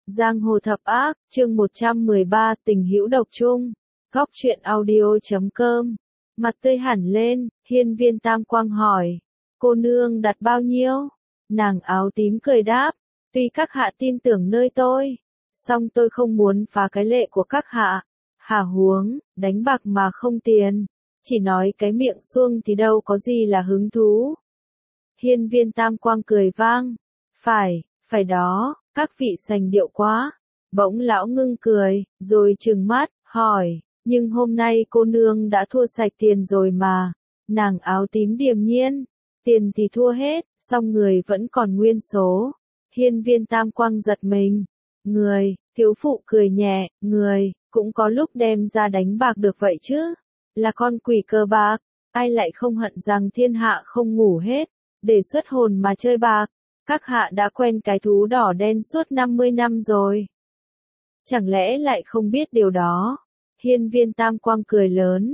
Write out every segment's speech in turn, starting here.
Giang hồ thập ác, chương 113, tình hữu độc chung. Góc truyện audio.com. Mặt tươi hẳn lên, hiên viên tam quang hỏi. Cô nương đặt bao nhiêu? Nàng áo tím cười đáp. Tuy các hạ tin tưởng nơi tôi, song tôi không muốn phá cái lệ của các hạ. Hả huống, đánh bạc mà không tiền. Chỉ nói cái miệng suông thì đâu có gì là hứng thú. Hiên viên tam quang cười vang. Phải đó, các vị sành điệu quá. Bỗng lão ngưng cười, rồi trừng mắt, hỏi, nhưng hôm nay cô nương đã thua sạch tiền rồi mà. Nàng áo tím điềm nhiên, tiền thì thua hết, song người vẫn còn nguyên số. Hiên viên tam quang giật mình. Người, thiếu phụ cười nhẹ, người, cũng có lúc đem ra đánh bạc được vậy chứ. Là con quỷ cờ bạc, ai lại không hận rằng thiên hạ không ngủ hết, để xuất hồn mà chơi bạc. Các hạ đã quen cái thú đỏ đen suốt 50 năm rồi. Chẳng lẽ lại không biết điều đó? Hiên viên tam quang cười lớn.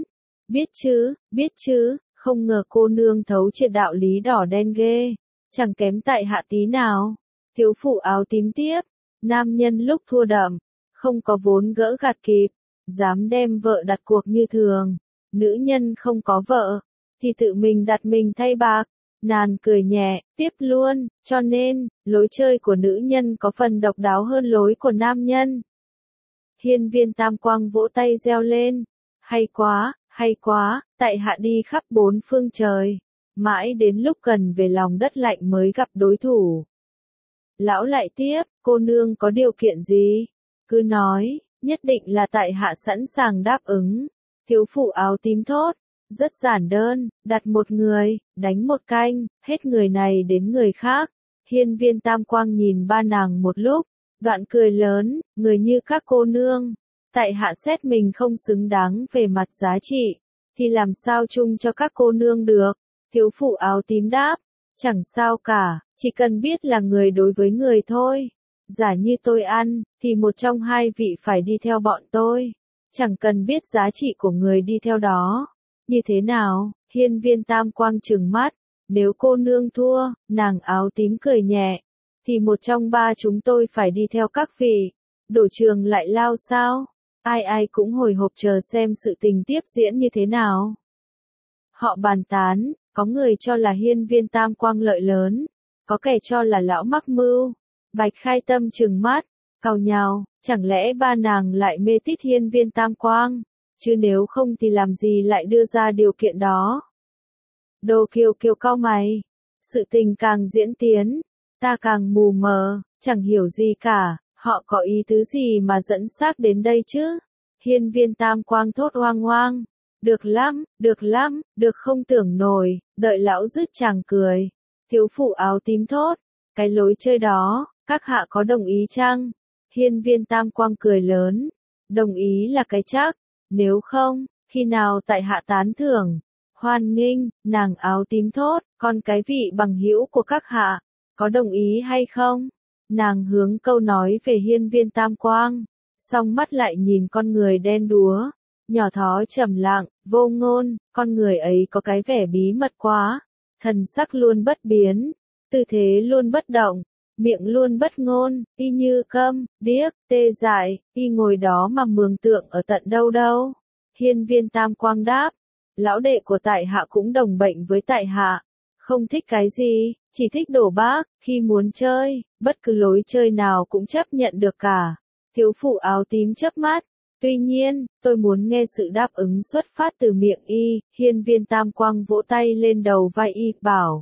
Biết chứ, không ngờ cô nương thấu triệt đạo lý đỏ đen ghê. Chẳng kém tại hạ tí nào. Thiếu phụ áo tím tiếp. Nam nhân lúc thua đậm, không có vốn gỡ gạt kịp, dám đem vợ đặt cuộc như thường. Nữ nhân không có vợ, thì tự mình đặt mình thay bạc. Nàng cười nhẹ, tiếp luôn, cho nên, lối chơi của nữ nhân có phần độc đáo hơn lối của nam nhân. Hiên viên tam quang vỗ tay reo lên. Hay quá, tại hạ đi khắp bốn phương trời. Mãi đến lúc gần về lòng đất lạnh mới gặp đối thủ. Lão lại tiếp, cô nương có điều kiện gì? Cứ nói, nhất định là tại hạ sẵn sàng đáp ứng. Thiếu phụ áo tím thốt. Rất giản đơn, đặt một người, đánh một canh, hết người này đến người khác. Hiên viên tam quang nhìn ba nàng một lúc, đoạn cười lớn, người như các cô nương. Tại hạ xét mình không xứng đáng về mặt giá trị, thì làm sao chung cho các cô nương được. Thiếu phụ áo tím đáp, chẳng sao cả, chỉ cần biết là người đối với người thôi. Giả như tôi ăn, thì một trong hai vị phải đi theo bọn tôi. Chẳng cần biết giá trị của người đi theo đó. Như thế nào? Hiên viên tam quang trừng mắt. Nếu cô nương thua, nàng áo tím cười nhẹ, thì một trong ba chúng tôi phải đi theo các vị. Đổ trường lại lao sao? Ai cũng hồi hộp chờ xem sự tình tiếp diễn như thế nào. Họ bàn tán, có người cho là hiên viên tam quang lợi lớn, có kẻ cho là lão mắc mưu. Bạch Khai Tâm trừng mắt, cau nhào, chẳng lẽ ba nàng lại mê tít hiên viên tam quang? Chứ nếu không thì làm gì lại đưa ra điều kiện đó? Đồ Kiều cau mày. Sự tình càng diễn tiến, ta càng mù mờ, chẳng hiểu gì cả, họ có ý tứ gì mà dẫn xác đến đây chứ? Hiên viên tam quang thốt oang oang. Được lắm, được không tưởng nổi, đợi lão dứt chàng cười. Thiếu phụ áo tím thốt, cái lối chơi đó, các hạ có đồng ý chăng? Hiên viên tam quang cười lớn. Đồng ý là cái chắc. Nếu không, khi nào tại hạ tán thưởng, hoan nghênh, nàng áo tím thốt, còn cái vị bằng hữu của các hạ, có đồng ý hay không? Nàng hướng câu nói về hiên viên tam quang, song mắt lại nhìn con người đen đúa, nhỏ thó trầm lặng, vô ngôn, con người ấy có cái vẻ bí mật quá, thần sắc luôn bất biến, tư thế luôn bất động, miệng luôn bất ngôn, y như câm, điếc, tê dại, y ngồi đó mà mường tượng ở tận đâu. Hiên viên tam quang đáp, lão đệ của tại hạ cũng đồng bệnh với tại hạ, không thích cái gì, chỉ thích đổ bác, khi muốn chơi, bất cứ lối chơi nào cũng chấp nhận được cả. Thiếu phụ áo tím chớp mắt, tuy nhiên, tôi muốn nghe sự đáp ứng xuất phát từ miệng y. Hiên viên tam quang vỗ tay lên đầu vai y, bảo.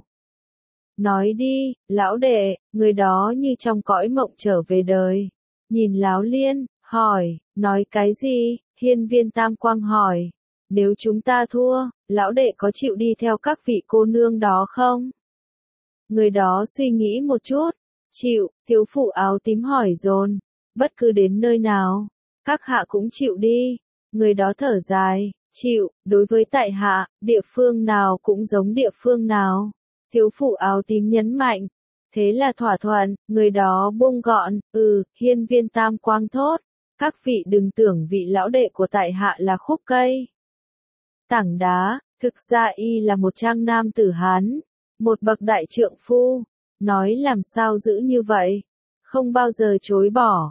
Nói đi, lão đệ, người đó như trong cõi mộng trở về đời. Nhìn Láo Liên, hỏi, nói cái gì? Hiên viên tam quang hỏi. Nếu chúng ta thua, lão đệ có chịu đi theo các vị cô nương đó không? Người đó suy nghĩ một chút. Chịu, thiếu phụ áo tím hỏi dồn. Bất cứ đến nơi nào, các hạ cũng chịu đi. Người đó thở dài, chịu, đối với tại hạ, địa phương nào cũng giống địa phương nào. Thiếu phụ áo tím nhấn mạnh. Thế là thỏa thuận, người đó buông gọn, hiên viên tam quang thốt. Các vị đừng tưởng vị lão đệ của tại hạ là khúc cây. Tảng đá, thực ra y là một trang nam tử Hán, một bậc đại trượng phu. Nói làm sao giữ như vậy? Không bao giờ chối bỏ,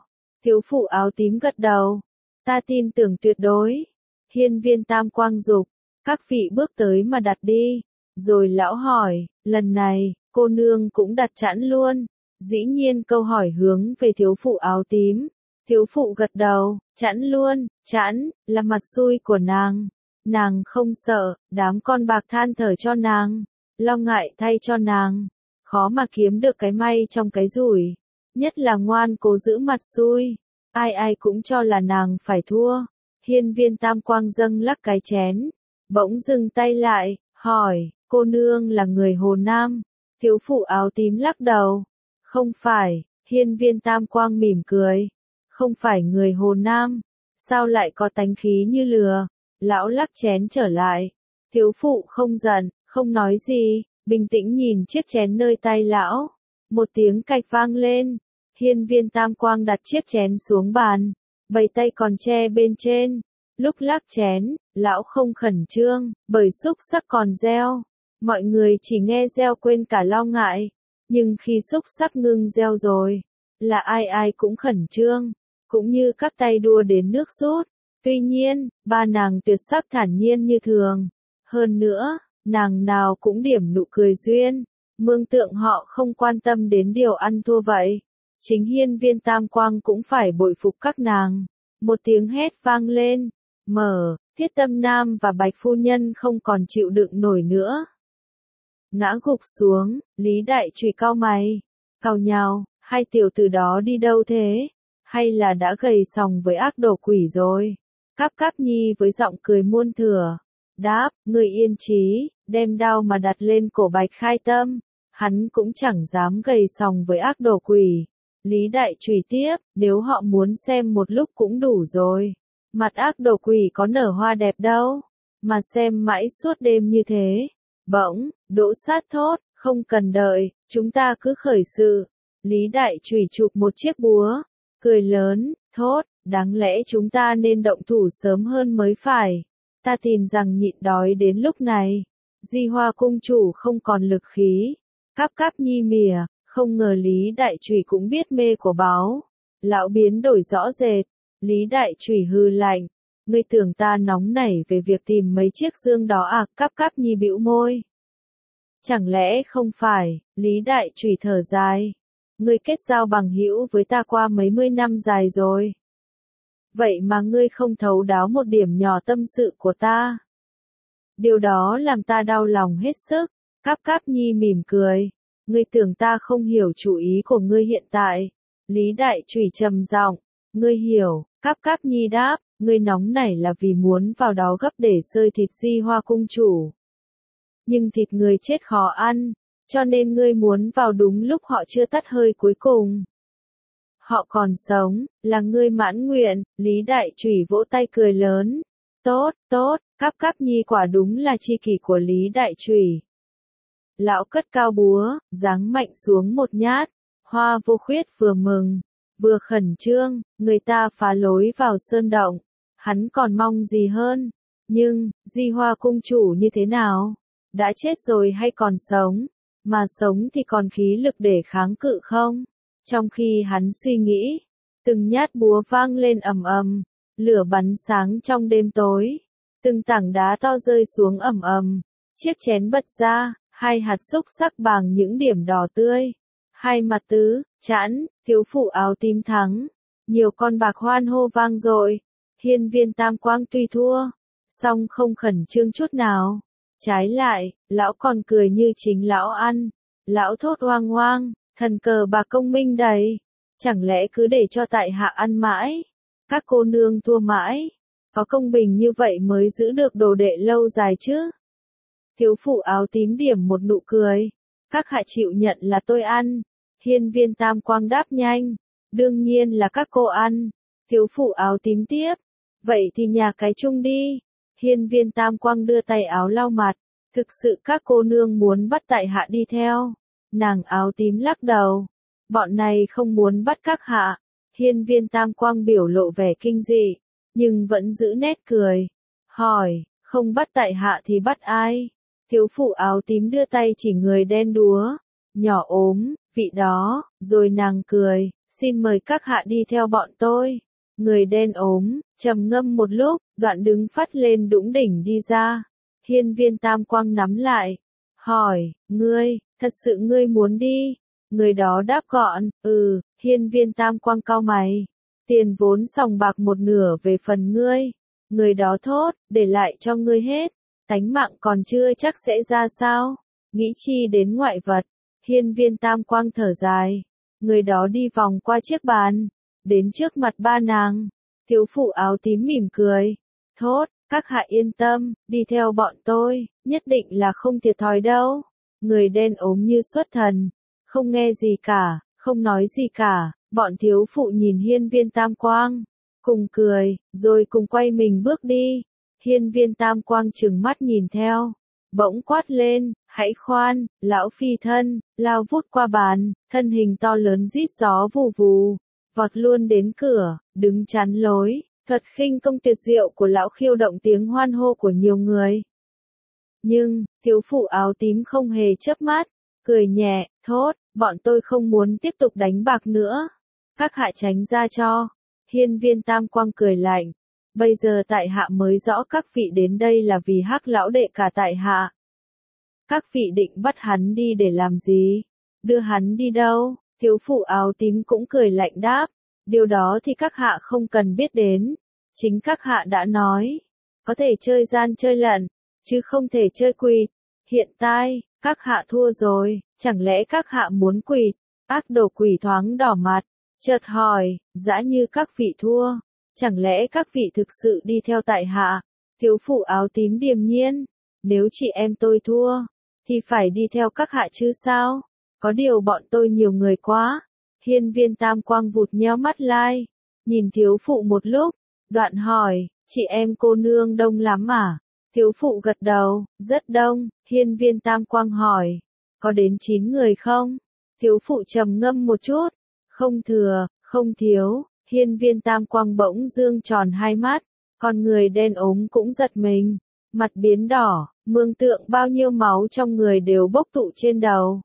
Thiếu phụ áo tím gật đầu. Ta tin tưởng tuyệt đối. Hiên viên tam quang dục. Các vị bước tới mà đặt đi. Rồi lão hỏi, lần này, cô nương cũng đặt chẵn luôn. Dĩ nhiên câu hỏi hướng về thiếu phụ áo tím. Thiếu phụ gật đầu, chẵn luôn, chẵn, là mặt xui của nàng. Nàng không sợ, đám con bạc than thở cho nàng. Lo ngại thay cho nàng. Khó mà kiếm được cái may trong cái rủi. Nhất là ngoan cố giữ mặt xui. Ai ai cũng cho là nàng phải thua. Hiên viên tam quang dâng lắc cái chén. Bỗng dừng tay lại, hỏi, cô nương là người Hồ Nam. Thiếu phụ áo tím lắc đầu. Không phải, hiên viên tam quang mỉm cười. Không phải người Hồ Nam. Sao lại có tánh khí như lừa? Lão lắc chén trở lại. Thiếu phụ không giận, không nói gì, bình tĩnh nhìn chiếc chén nơi tay lão. Một tiếng cạch vang lên. Hiên viên tam quang đặt chiếc chén xuống bàn. Bầy tay còn che bên trên. Lúc lắc chén, lão không khẩn trương, bởi xúc sắc còn gieo. Mọi người chỉ nghe gieo quên cả lo ngại. Nhưng khi xúc sắc ngưng gieo rồi, là ai ai cũng khẩn trương. Cũng như các tay đua đến nước rút. Tuy nhiên, ba nàng tuyệt sắc thản nhiên như thường. Hơn nữa, nàng nào cũng điểm nụ cười duyên. Mương tượng họ không quan tâm đến điều ăn thua vậy. Chính hiên viên tam quang cũng phải bội phục các nàng. Một tiếng hét vang lên. Mở, Thiết Tâm Nam và Bạch Phu Nhân không còn chịu đựng nổi nữa. Ngã gục xuống, Lý Đại Trùy cau mày. Cau nhào, hai tiểu tử đó đi đâu thế? Hay là đã gầy sòng với ác đồ quỷ rồi? Cáp Cáp Nhi với giọng cười muôn thừa. Đáp, người yên trí, đem đao mà đặt lên cổ Bạch Khai Tâm. Hắn cũng chẳng dám gầy sòng với ác đồ quỷ. Lý Đại Trùy tiếp, nếu họ muốn xem một lúc cũng đủ rồi. Mặt ác đồ quỷ có nở hoa đẹp đâu. Mà xem mãi suốt đêm như thế. Bỗng, Đỗ Sát thốt, không cần đợi, chúng ta cứ khởi sự. Lý Đại Trùy chụp một chiếc búa. Cười lớn, thốt, đáng lẽ chúng ta nên động thủ sớm hơn mới phải. Ta tin rằng nhịn đói đến lúc này. Di Hoa cung chủ không còn lực khí. Cáp Cáp Nhi mỉa, không ngờ Lý Đại Trùy cũng biết mê của báo. Lão biến đổi rõ rệt. Lý Đại Trùy hừ lạnh. Ngươi tưởng ta nóng nảy về việc tìm mấy chiếc dương đó à? Cáp Cáp Nhi bĩu môi. Chẳng lẽ không phải? Lý Đại Trùy thở dài. Ngươi kết giao bằng hữu với ta qua mấy mươi năm dài rồi. Vậy mà ngươi không thấu đáo một điểm nhỏ tâm sự của ta. Điều đó làm ta đau lòng hết sức. Cáp Cáp Nhi mỉm cười. Ngươi tưởng ta không hiểu chủ ý của ngươi hiện tại. Lý Đại Trùy trầm giọng. Ngươi hiểu, Cáp Cáp Nhi đáp, ngươi nóng nảy là vì muốn vào đó gấp để xơi thịt Di Hoa cung chủ. Nhưng thịt người chết khó ăn, cho nên ngươi muốn vào đúng lúc họ chưa tắt hơi cuối cùng. Họ còn sống, là ngươi mãn nguyện. Lý Đại Trùy vỗ tay cười lớn. Tốt, tốt, Cáp Cáp Nhi quả đúng là tri kỷ của Lý Đại Trùy. Lão cất cao búa, giáng mạnh xuống một nhát. Hoa Vô Khuyết vừa mừng, vừa khẩn trương, người ta phá lối vào sơn động. Hắn còn mong gì hơn? Nhưng, Di Hoa cung chủ như thế nào? Đã chết rồi hay còn sống? Mà sống thì còn khí lực để kháng cự không? Trong khi hắn suy nghĩ, từng nhát búa vang lên ầm ầm, lửa bắn sáng trong đêm tối. Từng tảng đá to rơi xuống ầm ầm, chiếc chén bật ra, hai hạt xúc sắc bằng những điểm đỏ tươi. Hai mặt tứ, chẵn, thiếu phụ áo tím thắng. Nhiều con bạc hoan hô vang dội. Hiên viên tam quang tuy thua, song không khẩn trương chút nào. Trái lại, lão còn cười như chính lão ăn. Lão thốt oang oang, thần cờ bạc công minh đầy. Chẳng lẽ cứ để cho tại hạ ăn mãi? Các cô nương thua mãi. Có công bình như vậy mới giữ được đồ đệ lâu dài chứ? Thiếu phụ áo tím điểm một nụ cười. Các hạ chịu nhận là tôi ăn. Hiên viên tam quang đáp nhanh. Đương nhiên là các cô ăn. Thiếu phụ áo tím tiếp. Vậy thì nhà cái chung đi. Hiên viên tam quang đưa tay áo lau mặt. Thực sự các cô nương muốn bắt tại hạ đi theo. Nàng áo tím lắc đầu. Bọn này không muốn bắt các hạ. Hiên viên tam quang biểu lộ vẻ kinh dị. Nhưng vẫn giữ nét cười. Hỏi, không bắt tại hạ thì bắt ai? Thiếu phụ áo tím đưa tay chỉ người đen đúa. Nhỏ ốm, vị đó, rồi nàng cười. xin mời các hạ đi theo bọn tôi. Người đen ốm, trầm ngâm một lúc, đoạn đứng phắt lên đũng đỉnh đi ra. Hiên Viên Tam Quang nắm lại, hỏi, thật sự ngươi muốn đi? Người đó đáp gọn, Hiên Viên Tam Quang cau mày. Tiền vốn sòng bạc một nửa về phần ngươi. Người đó thốt, để lại cho ngươi hết. Tánh mạng còn chưa chắc sẽ ra sao? Nghĩ chi đến ngoại vật? Hiên Viên Tam Quang thở dài. Người đó đi vòng qua chiếc bàn, đến trước mặt ba nàng. Thiếu phụ áo tím mỉm cười, thốt, các hạ yên tâm, đi theo bọn tôi, nhất định là không thiệt thòi đâu. Người đen ốm như xuất thần, không nghe gì cả, không nói gì cả. Bọn thiếu phụ nhìn Hiên Viên Tam Quang, cùng cười, rồi cùng quay mình bước đi. Hiên Viên Tam Quang trừng mắt nhìn theo, bỗng quát lên, hãy khoan, lão phi thân, lao vút qua bàn, thân hình to lớn rít gió vù vù, vọt luôn đến cửa, đứng chắn lối. Thuật khinh công tuyệt diệu của lão khiêu động tiếng hoan hô của nhiều người. Nhưng, thiếu phụ áo tím không hề chớp mắt, cười nhẹ, thốt, bọn tôi không muốn tiếp tục đánh bạc nữa. Các hạ tránh ra cho. Hiên Viên Tam Quang cười lạnh. Bây giờ tại hạ mới rõ các vị đến đây là vì Hắc lão đệ cả tại hạ. Các vị định bắt hắn đi để làm gì? Đưa hắn đi đâu? Thiếu phụ áo tím cũng cười lạnh đáp. Điều đó thì các hạ không cần biết đến. Chính các hạ đã nói. Có thể chơi gian chơi lận, chứ không thể chơi quỵt. Hiện tại, các hạ thua rồi, chẳng lẽ các hạ muốn quỵt? Ác đồ quỷ thoáng đỏ mặt, chợt hỏi, dã như các vị thua, chẳng lẽ các vị thực sự đi theo tại hạ? Thiếu phụ áo tím điềm nhiên, nếu chị em tôi thua, thì phải đi theo các hạ chứ sao? Có điều bọn tôi nhiều người quá. Hiên Viên Tam Quang vụt nheo mắt lai, nhìn thiếu phụ một lúc, đoạn hỏi, chị em cô nương đông lắm à? Thiếu phụ gật đầu, rất đông. Hiên Viên Tam Quang hỏi, có đến 9 người không? Thiếu phụ trầm ngâm một chút, không thừa, không thiếu. Hiên Viên Tam Quang bỗng dương tròn hai mắt, con người đen ốm cũng giật mình, mặt biến đỏ, mường tượng bao nhiêu máu trong người đều bốc tụ trên đầu.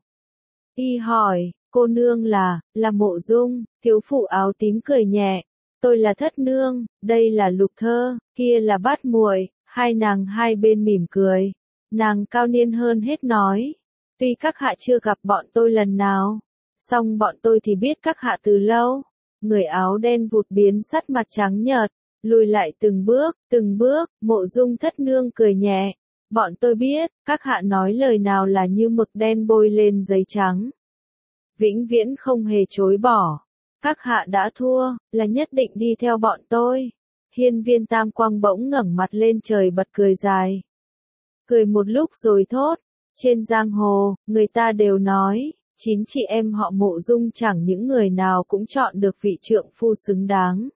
Y hỏi, cô nương là Mộ Dung. Thiếu phụ áo tím cười nhẹ, tôi là Thất nương, đây là Lục Thơ, kia là Bát muội. Hai nàng hai bên mỉm cười. Nàng cao niên hơn hết nói, tuy các hạ chưa gặp bọn tôi lần nào, song bọn tôi thì biết các hạ từ lâu. Người áo đen vụt biến sắc mặt trắng nhợt, lùi lại từng bước. Mộ Dung Thất nương cười nhẹ, bọn tôi biết, các hạ nói lời nào là như mực đen bôi lên giấy trắng, vĩnh viễn không hề chối bỏ. Các hạ đã thua, là nhất định đi theo bọn tôi. Hiên Viên Tam Quang bỗng ngẩng mặt lên trời bật cười dài. Cười một lúc rồi thốt, trên giang hồ, người ta đều nói, 9 chị em họ Mộ Dung chẳng những người nào cũng chọn được vị trượng phu xứng đáng,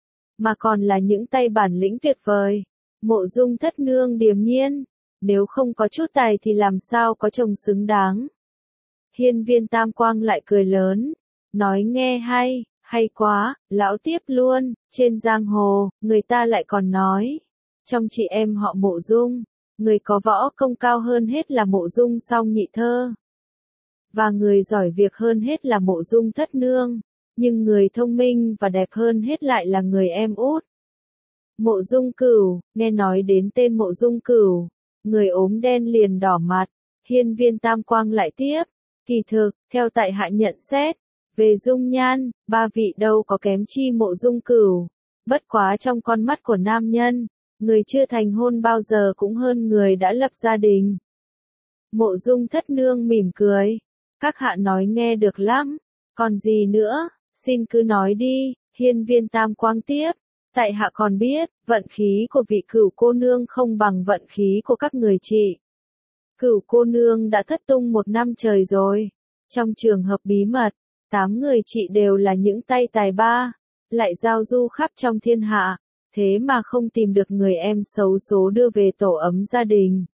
mà còn là những tay bản lĩnh tuyệt vời. Mộ Dung Thất nương điềm nhiên, nếu không có chút tài thì làm sao có chồng xứng đáng. Hiên Viên Tam Quang lại cười lớn, nói nghe hay quá, lão tiếp luôn. Trên giang hồ, người ta lại còn nói, trong chị em họ Mộ Dung, người có võ công cao hơn hết là Mộ Dung Song Nhị Thơ, và người giỏi việc hơn hết là Mộ Dung Thất nương, nhưng người thông minh và đẹp hơn hết lại là người em út, Mộ Dung Cửu. Nghe nói đến tên Mộ Dung Cửu, người ốm đen liền đỏ mặt. Hiên Viên Tam Quang lại tiếp, kỳ thực, theo tại hạ nhận xét, về dung nhan, ba vị đâu có kém chi Mộ Dung Cửu. Bất quá trong con mắt của nam nhân, người chưa thành hôn bao giờ cũng hơn người đã lập gia đình. Mộ Dung Thất nương mỉm cười, các hạ nói nghe được lắm, còn gì nữa, xin cứ nói đi. Hiên Viên Tam Quang tiếp, tại hạ còn biết, vận khí của vị Cửu cô nương không bằng vận khí của các người chị. Cửu cô nương đã thất tung 1 năm trời rồi. Trong trường hợp bí mật, 8 người chị đều là những tay tài ba, lại giao du khắp trong thiên hạ, thế mà không tìm được người em xấu số đưa về tổ ấm gia đình.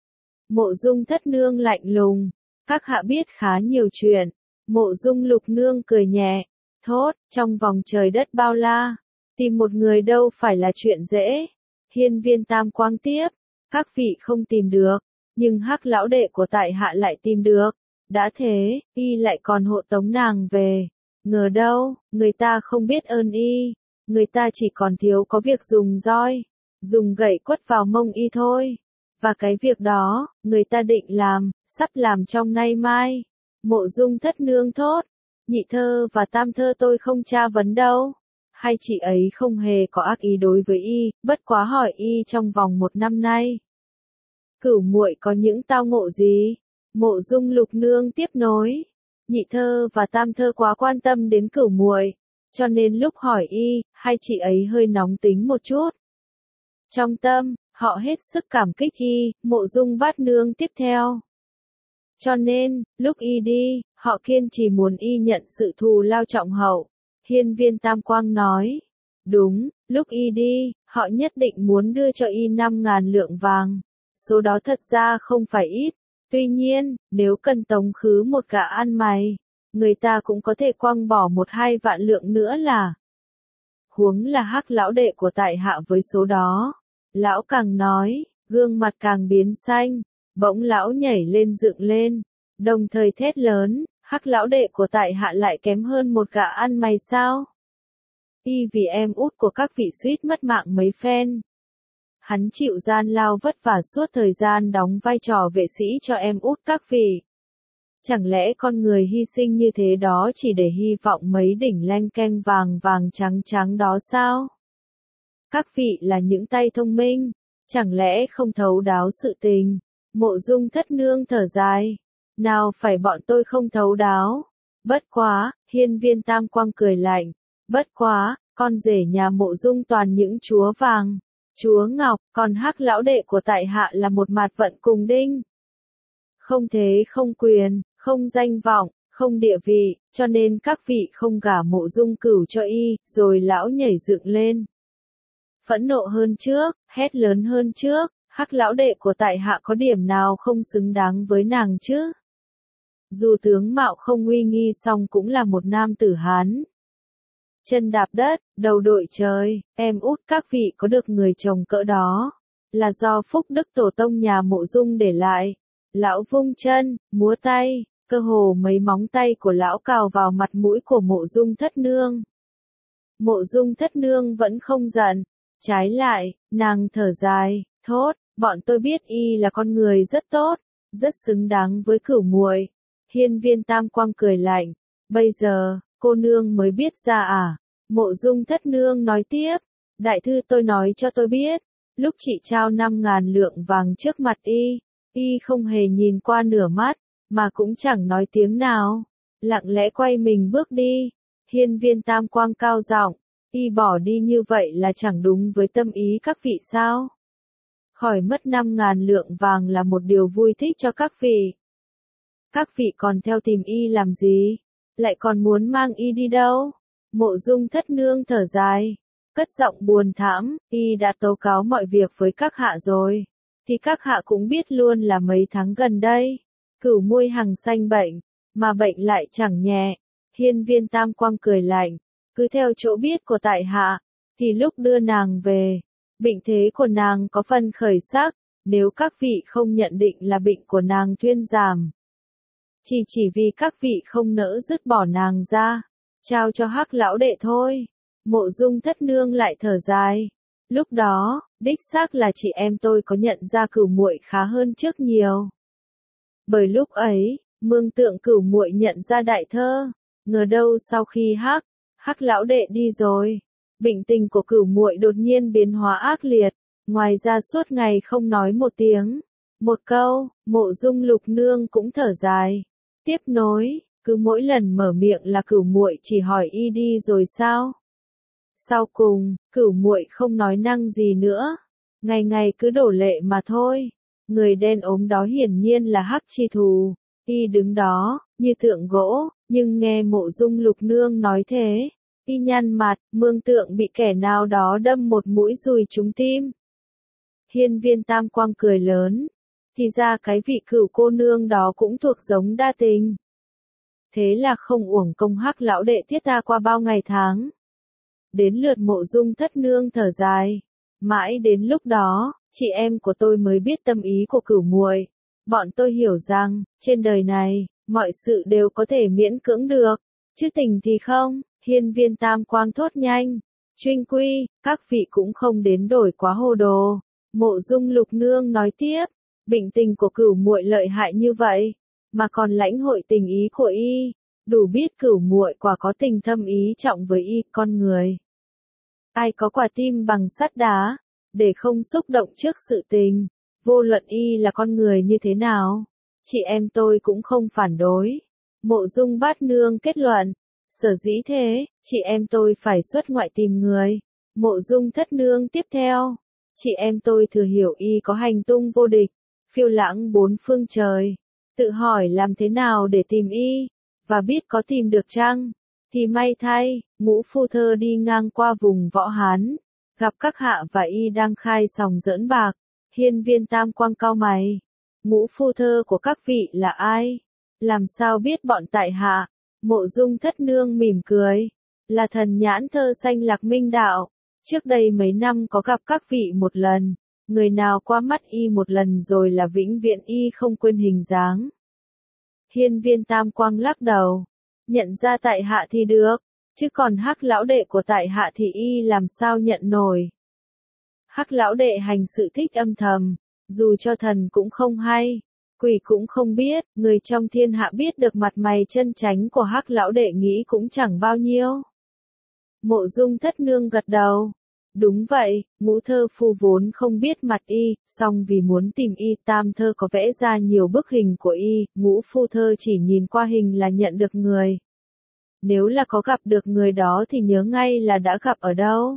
Mộ Dung Thất nương lạnh lùng, các hạ biết khá nhiều chuyện. Mộ Dung Lục nương cười nhẹ, thốt, trong vòng trời đất bao la, tìm một người đâu phải là chuyện dễ. Hiên Viên Tam Quang tiếp, các vị không tìm được, nhưng Hắc lão đệ của tại hạ lại tìm được. Đã thế, y lại còn hộ tống nàng về. Ngờ đâu, người ta không biết ơn y, người ta chỉ còn thiếu có việc dùng roi, dùng gậy quất vào mông y thôi. Và cái việc đó, người ta định làm, sắp làm trong nay mai. Mộ Dung thất nương thốt, nhị thơ và tam thơ tôi không tra vấn đâu. Hai chị ấy không hề có ác ý đối với y, bất quá hỏi y trong vòng 1 năm nay. Cửu muội có những tao ngộ gì? Mộ Dung lục nương tiếp nối. Nhị thơ và tam thơ quá quan tâm đến cửu muội, cho nên lúc hỏi y, hai chị ấy hơi nóng tính một chút. Trong tâm, họ hết sức cảm kích y, Mộ Dung bát nương tiếp theo. Cho nên, lúc y đi, họ kiên trì muốn y nhận sự thù lao trọng hậu. Hiên viên Tam Quang nói. Đúng, lúc y đi, họ nhất định muốn đưa cho y 5.000 lượng vàng. Số đó thật ra không phải ít. Tuy nhiên, nếu cần tống khứ một gã ăn mày, người ta cũng có thể quăng bỏ 1-2 vạn lượng nữa là. Huống là Hắc lão đệ của tại hạ với số đó. Lão càng nói, gương mặt càng biến xanh, bỗng lão nhảy lên dựng lên, đồng thời thét lớn, Hắc lão đệ của tại hạ lại kém hơn một gã ăn mày sao? Y vì em út của các vị suýt mất mạng mấy phen. Hắn chịu gian lao vất vả suốt thời gian đóng vai trò vệ sĩ cho em út các vị. Chẳng lẽ con người hy sinh như thế đó chỉ để hy vọng mấy đỉnh lanh canh vàng vàng trắng trắng đó sao? Các vị là những tay thông minh, chẳng lẽ không thấu đáo sự tình? Mộ Dung thất nương thở dài. Nào phải bọn tôi không thấu đáo. Bất quá, hiên viên Tam Quang cười lạnh. Bất quá, con rể nhà Mộ Dung toàn những chúa vàng, chúa ngọc, còn Hắc lão đệ của tại hạ là một mạt vận cùng đinh. Không thế không quyền, không danh vọng, không địa vị, cho nên các vị không gả Mộ Dung Cửu cho y, rồi lão nhảy dựng lên. Phẫn nộ hơn trước, hét lớn hơn trước, Hắc lão đệ của tại hạ có điểm nào không xứng đáng với nàng chứ? Dù tướng mạo không uy nghi song cũng là một nam tử Hán. Chân đạp đất, đầu đội trời, em út các vị có được người chồng cỡ đó, là do phúc đức tổ tông nhà Mộ Dung để lại. Lão vung chân, múa tay, cơ hồ mấy móng tay của lão cào vào mặt mũi của Mộ Dung thất nương. Mộ Dung thất nương vẫn không giận, trái lại, nàng thở dài, thốt, bọn tôi biết y là con người rất tốt, rất xứng đáng với cửu muội. Hiên viên Tam Quang cười lạnh, bây giờ, cô nương mới biết ra à? Mộ Dung thất nương nói tiếp, đại thư tôi nói cho tôi biết, lúc chị trao 5.000 lượng vàng trước mặt y không hề nhìn qua nửa mắt, mà cũng chẳng nói tiếng nào, lặng lẽ quay mình bước đi. Hiên viên Tam Quang cao giọng, y bỏ đi như vậy là chẳng đúng với tâm ý các vị sao? Khỏi mất 5.000 lượng vàng là một điều vui thích cho các vị. Các vị còn theo tìm y làm gì? Lại còn muốn mang y đi đâu? Mộ Dung thất nương thở dài, cất giọng buồn thảm, y đã tố cáo mọi việc với các hạ rồi. Thì các hạ cũng biết luôn là mấy tháng gần đây, Cửu muôi hằng sanh bệnh, mà bệnh lại chẳng nhẹ. Hiên viên Tam Quang cười lạnh, cứ theo chỗ biết của tại hạ, thì lúc đưa nàng về, bệnh thế của nàng có phần khởi sắc, nếu các vị không nhận định là bệnh của nàng thuyên giảm. Chỉ vì các vị không nỡ dứt bỏ nàng ra, trao cho Hắc lão đệ thôi. Mộ Dung thất nương lại thở dài. Lúc đó, đích xác là chị em tôi có nhận ra cửu muội khá hơn trước nhiều. Bởi lúc ấy, mương tượng cửu muội nhận ra đại thơ, ngờ đâu sau khi Hắc lão đệ đi rồi, bệnh tình của cửu muội đột nhiên biến hóa ác liệt, ngoài ra suốt ngày không nói một tiếng, một câu. Mộ Dung lục nương cũng thở dài, tiếp nối, cứ mỗi lần mở miệng là cửu muội chỉ hỏi y đi rồi sao? Sau cùng, cửu muội không nói năng gì nữa, ngày ngày cứ đổ lệ mà thôi. Người đen ốm đó hiển nhiên là Hắc chi thù, y đứng đó, như tượng gỗ, nhưng nghe Mộ Dung lục nương nói thế, y nhăn mặt, mương tượng bị kẻ nào đó đâm một mũi dùi trúng tim. Hiên viên Tam Quang cười lớn, thì ra cái vị cửu cô nương đó cũng thuộc giống đa tình. Thế là không uổng công Hắc lão đệ thiết ta qua bao ngày tháng. Đến lượt Mộ Dung thất nương thở dài, mãi đến lúc đó, chị em của tôi mới biết tâm ý của cửu muội. Bọn tôi hiểu rằng, trên đời này, mọi sự đều có thể miễn cưỡng được, chứ tình thì không, hiên viên tam quang thốt nhanh. Trinh quy, các vị cũng không đến đổi quá hồ đồ. Mộ Dung Lục Nương nói tiếp, bệnh tình của cửu muội lợi hại như vậy, mà còn lãnh hội tình ý của y, đủ biết cửu muội quả có tình thâm ý trọng với y, con người. Ai có quả tim bằng sắt đá, để không xúc động trước sự tình, vô luận y là con người như thế nào, chị em tôi cũng không phản đối. Mộ Dung Bát Nương kết luận, sở dĩ thế, chị em tôi phải xuất ngoại tìm người. Mộ Dung Thất Nương tiếp theo, chị em tôi thừa hiểu y có hành tung vô địch, phiêu lãng bốn phương trời, tự hỏi làm thế nào để tìm y, và biết có tìm được chăng, thì may thay, Ngũ Phu Thơ đi ngang qua vùng Võ Hán, gặp các hạ và y đang khai sòng giỡn bạc. Hiên viên tam quang cau mày, Ngũ Phu Thơ của các vị là ai? Làm sao biết bọn tại hạ? Mộ Dung Thất Nương mỉm cười, là thần nhãn thơ xanh Lạc Minh Đạo, trước đây mấy năm có gặp các vị một lần, người nào qua mắt y một lần rồi là vĩnh viễn y không quên hình dáng. Hiên viên tam quang lắc đầu, nhận ra tại hạ thì được, chứ còn Hắc lão đệ của tại hạ thì y làm sao nhận nổi. Hắc lão đệ hành sự thích âm thầm, dù cho thần cũng không hay, quỷ cũng không biết, người trong thiên hạ biết được mặt mày chân chánh của Hắc lão đệ nghĩ cũng chẳng bao nhiêu. Mộ Dung Thất Nương gật đầu. Đúng vậy, Ngũ Thơ Phu vốn không biết mặt y, song vì muốn tìm y, Tam Thơ có vẽ ra nhiều bức hình của y, Ngũ Phu Thơ chỉ nhìn qua hình là nhận được người. Nếu là có gặp được người đó thì nhớ ngay là đã gặp ở đâu.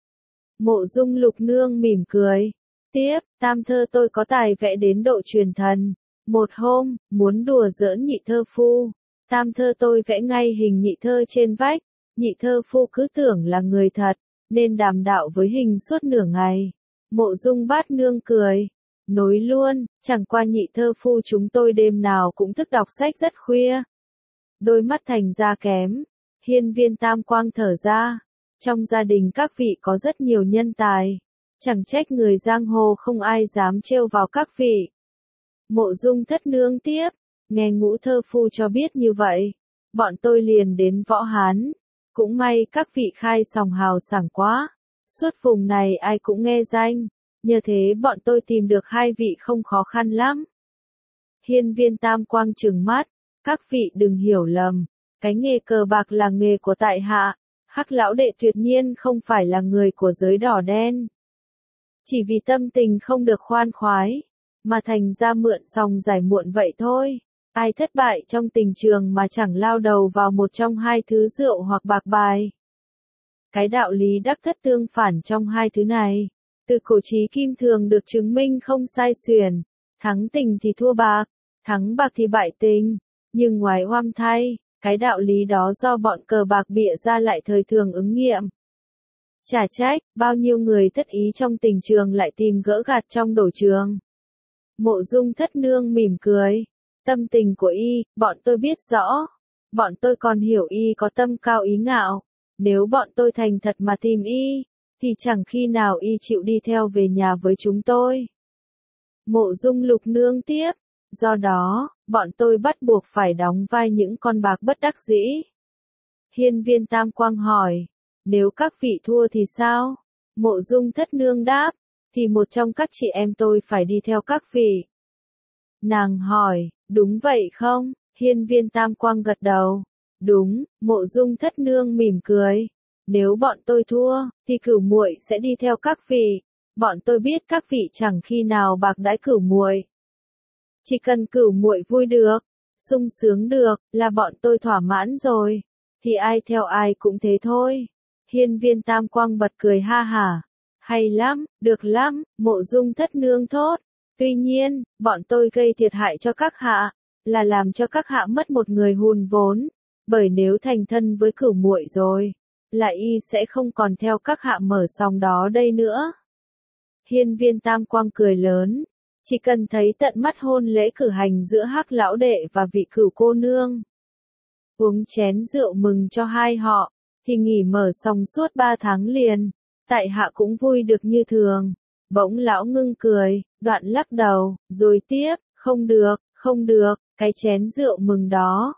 Mộ Dung Lục Nương mỉm cười. Tiếp, Tam Thơ tôi có tài vẽ đến độ truyền thần. Một hôm, muốn đùa giỡn Nhị Thơ Phu, Tam Thơ tôi vẽ ngay hình Nhị Thơ trên vách. Nhị Thơ Phu cứ tưởng là người thật, nên đàm đạo với hình suốt nửa ngày. Mộ Dung Bát Nương cười, nối luôn, chẳng qua Nhị Thơ Phu chúng tôi đêm nào cũng thức đọc sách rất khuya. Đôi mắt thành ra kém. Hiên viên tam quang thở ra, trong gia đình các vị có rất nhiều nhân tài, chẳng trách người giang hồ không ai dám trêu vào các vị. Mộ Dung Thất Nương tiếp, nghe Ngũ Thơ Phu cho biết như vậy, bọn tôi liền đến Võ Hán. Cũng may các vị khai sòng hào sảng quá, suốt vùng này ai cũng nghe danh, nhờ thế bọn tôi tìm được hai vị không khó khăn lắm. Hiên viên tam quang trừng mắt, các vị đừng hiểu lầm, cái nghề cờ bạc là nghề của tại hạ, Hắc lão đệ tuyệt nhiên không phải là người của giới đỏ đen. Chỉ vì tâm tình không được khoan khoái, mà thành ra mượn sòng giải muộn vậy thôi. Ai thất bại trong tình trường mà chẳng lao đầu vào một trong hai thứ rượu hoặc bạc bài. Cái đạo lý đắc thất tương phản trong hai thứ này, từ cổ chí kim thường được chứng minh không sai xuyển, thắng tình thì thua bạc, thắng bạc thì bại tình, nhưng ngoài oăm thay, cái đạo lý đó do bọn cờ bạc bịa ra lại thời thường ứng nghiệm. Chả trách, bao nhiêu người thất ý trong tình trường lại tìm gỡ gạt trong đổ trường. Mộ Dung Thất Nương mỉm cười. Tâm tình của y, bọn tôi biết rõ. Bọn tôi còn hiểu y có tâm cao ý ngạo. Nếu bọn tôi thành thật mà tìm y, thì chẳng khi nào y chịu đi theo về nhà với chúng tôi. Mộ Dung Lục Nương tiếp. Do đó, bọn tôi bắt buộc phải đóng vai những con bạc bất đắc dĩ. Hiên viên tam quang hỏi. Nếu các vị thua thì sao? Mộ Dung Thất Nương đáp. Thì một trong các chị em tôi phải đi theo các vị. Nàng hỏi, đúng vậy không? Hiên viên tam quang gật đầu. Đúng, Mộ Dung Thất Nương mỉm cười. Nếu bọn tôi thua, thì cửu muội sẽ đi theo các vị. Bọn tôi biết các vị chẳng khi nào bạc đãi cửu muội. Chỉ cần cửu muội vui được, sung sướng được, là bọn tôi thỏa mãn rồi. Thì ai theo ai cũng thế thôi. Hiên viên tam quang bật cười ha hả. Hay lắm, được lắm, Mộ Dung Thất Nương thốt. Tuy nhiên, bọn tôi gây thiệt hại cho các hạ, là làm cho các hạ mất một người hùn vốn. Bởi nếu thành thân với cửu muội rồi, là y sẽ không còn theo các hạ mở sòng đó đây nữa. Hiên viên tam quang cười lớn. Chỉ cần thấy tận mắt hôn lễ cử hành giữa Hắc lão đệ và vị cửu cô nương, uống chén rượu mừng cho hai họ, thì nghỉ mở sòng suốt 3 tháng liền. Tại hạ cũng vui được như thường. Bỗng lão ngưng cười, đoạn lắc đầu, rồi tiếp, không được, cái chén rượu mừng đó,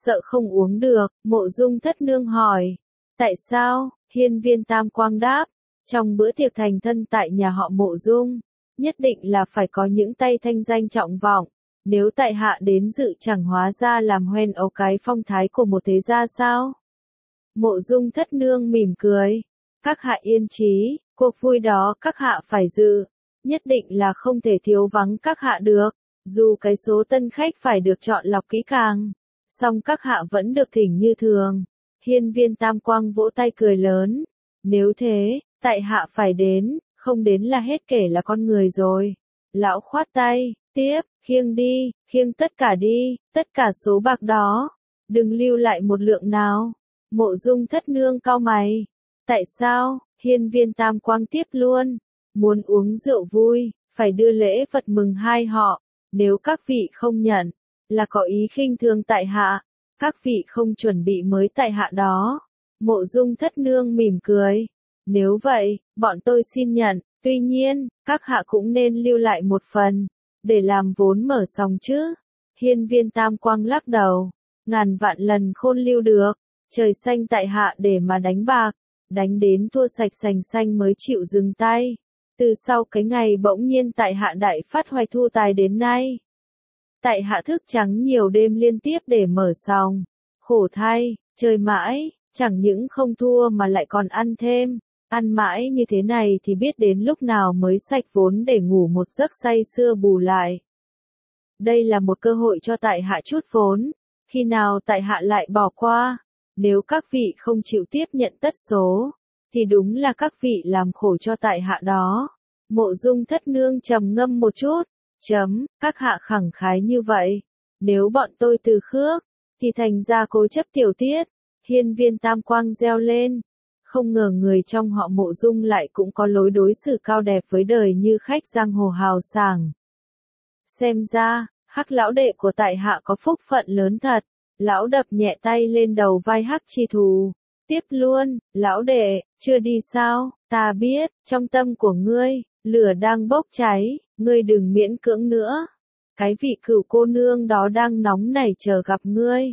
sợ không uống được, Mộ Dung Thất Nương hỏi. Tại sao? Hiên Viên Tam Quang đáp. Trong bữa tiệc thành thân tại nhà họ Mộ Dung, nhất định là phải có những tay thanh danh trọng vọng. Nếu tại hạ đến dự chẳng hóa ra làm hoen ấu cái phong thái của một thế gia sao? Mộ Dung Thất Nương mỉm cười. Các hạ yên trí, cuộc vui đó các hạ phải dự. Nhất định là không thể thiếu vắng các hạ được. Dù cái số tân khách phải được chọn lọc kỹ càng, song các hạ vẫn được thỉnh như thường. Hiên Viên Tam Quang vỗ tay cười lớn. Nếu thế, tại hạ phải đến, không đến là hết kể là con người rồi. Lão khoát tay, tiếp, khiêng đi, khiêng tất cả đi, tất cả số bạc đó. Đừng lưu lại một lượng nào. Mộ Dung Thất Nương cau mày. Tại sao? Hiên Viên Tam Quang tiếp luôn. Muốn uống rượu vui, phải đưa lễ vật mừng hai họ. Nếu các vị không nhận, là có ý khinh thường tại hạ. Các vị không chuẩn bị mới tại hạ đó. Mộ Dung Thất Nương mỉm cười. Nếu vậy, bọn tôi xin nhận. Tuy nhiên, các hạ cũng nên lưu lại một phần, để làm vốn mở sòng chứ. Hiên Viên Tam Quang lắc đầu. Ngàn vạn lần khôn lưu được. Trời xanh tại hạ để mà đánh bạc. Đánh đến thua sạch sành xanh mới chịu dừng tay. Từ sau cái ngày bỗng nhiên tại hạ đại phát hoài thu tài đến nay. Tại hạ thức trắng nhiều đêm liên tiếp để mở sòng. Khổ thay, chơi mãi, chẳng những không thua mà lại còn ăn thêm. Ăn mãi như thế này thì biết đến lúc nào mới sạch vốn để ngủ một giấc say sưa bù lại. Đây là một cơ hội cho tại hạ chút vốn. Khi nào tại hạ lại bỏ qua? Nếu các vị không chịu tiếp nhận tất số, thì đúng là các vị làm khổ cho tại hạ đó. Mộ Dung Thất Nương trầm ngâm một chút. Các hạ khẳng khái như vậy. Nếu bọn tôi từ khước, thì thành ra cố chấp tiểu tiết. Hiên Viên Tam Quang reo lên. Không ngờ người trong họ Mộ Dung lại cũng có lối đối xử cao đẹp với đời như khách giang hồ hào sảng. Xem ra, Hắc lão đệ của tại hạ có phúc phận lớn thật. Lão đập nhẹ tay lên đầu vai Hắc Chi Thù. Tiếp luôn, lão đệ, chưa đi sao? Ta biết, trong tâm của ngươi, lửa đang bốc cháy, ngươi đừng miễn cưỡng nữa. Cái vị cửu cô nương đó đang nóng nảy chờ gặp ngươi.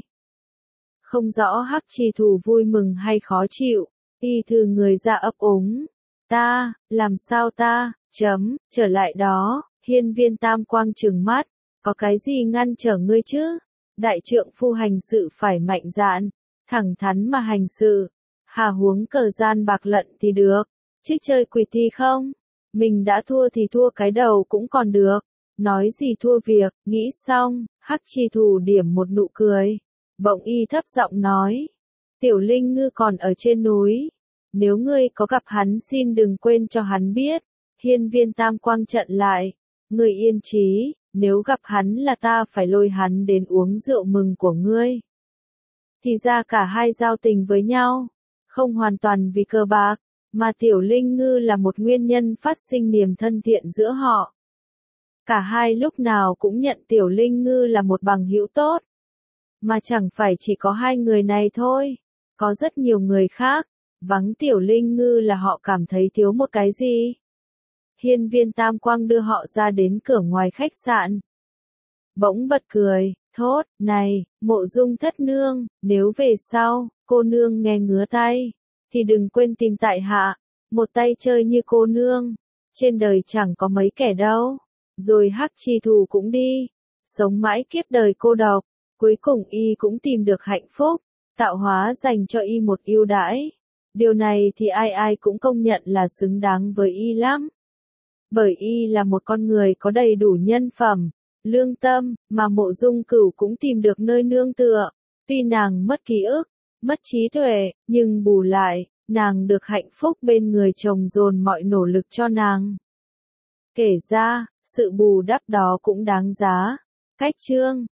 Không rõ Hắc Chi Thù vui mừng hay khó chịu, y thư người ra ấp úng. Ta, làm sao ta, trở lại đó, Hiên Viên Tam Quang trừng mắt, có cái gì ngăn trở ngươi chứ? Đại trượng phu hành sự phải mạnh dạn, thẳng thắn mà hành sự. Hà huống cờ gian bạc lận thì được, chứ chơi quỷ thì không. Mình đã thua thì thua cái đầu cũng còn được. Nói gì thua việc, nghĩ xong, Hắc Chi Thù điểm một nụ cười. Bỗng y thấp giọng nói. Tiểu Linh Ngư còn ở trên núi. Nếu ngươi có gặp hắn xin đừng quên cho hắn biết. Hiên Viên Tam Quang trận lại. Ngươi yên trí, nếu gặp hắn là ta phải lôi hắn đến uống rượu mừng của ngươi. Thì ra cả hai giao tình với nhau. Không hoàn toàn vì cờ bạc, mà Tiểu Linh Ngư là một nguyên nhân phát sinh niềm thân thiện giữa họ. Cả hai lúc nào cũng nhận Tiểu Linh Ngư là một bằng hữu tốt. Mà chẳng phải chỉ có hai người này thôi. Có rất nhiều người khác. Vắng Tiểu Linh Ngư là họ cảm thấy thiếu một cái gì. Hiên Viên Tam Quang đưa họ ra đến cửa ngoài khách sạn. Bỗng bật cười, thốt, này, Mộ Dung Thất Nương, nếu về sau, cô nương nghe ngứa tay, thì đừng quên tìm tại hạ. Một tay chơi như cô nương, trên đời chẳng có mấy kẻ đâu. Rồi Hắc Chi Thù cũng đi, sống mãi kiếp đời cô độc. Cuối cùng y cũng tìm được hạnh phúc, tạo hóa dành cho y một ưu đãi. Điều này thì ai ai cũng công nhận là xứng đáng với y lắm. Bởi y là một con người có đầy đủ nhân phẩm, lương tâm, mà Mộ Dung Cửu cũng tìm được nơi nương tựa. Tuy nàng mất ký ức, mất trí tuệ, nhưng bù lại, nàng được hạnh phúc bên người chồng dồn mọi nỗ lực cho nàng. Kể ra, sự bù đắp đó cũng đáng giá. Cách chương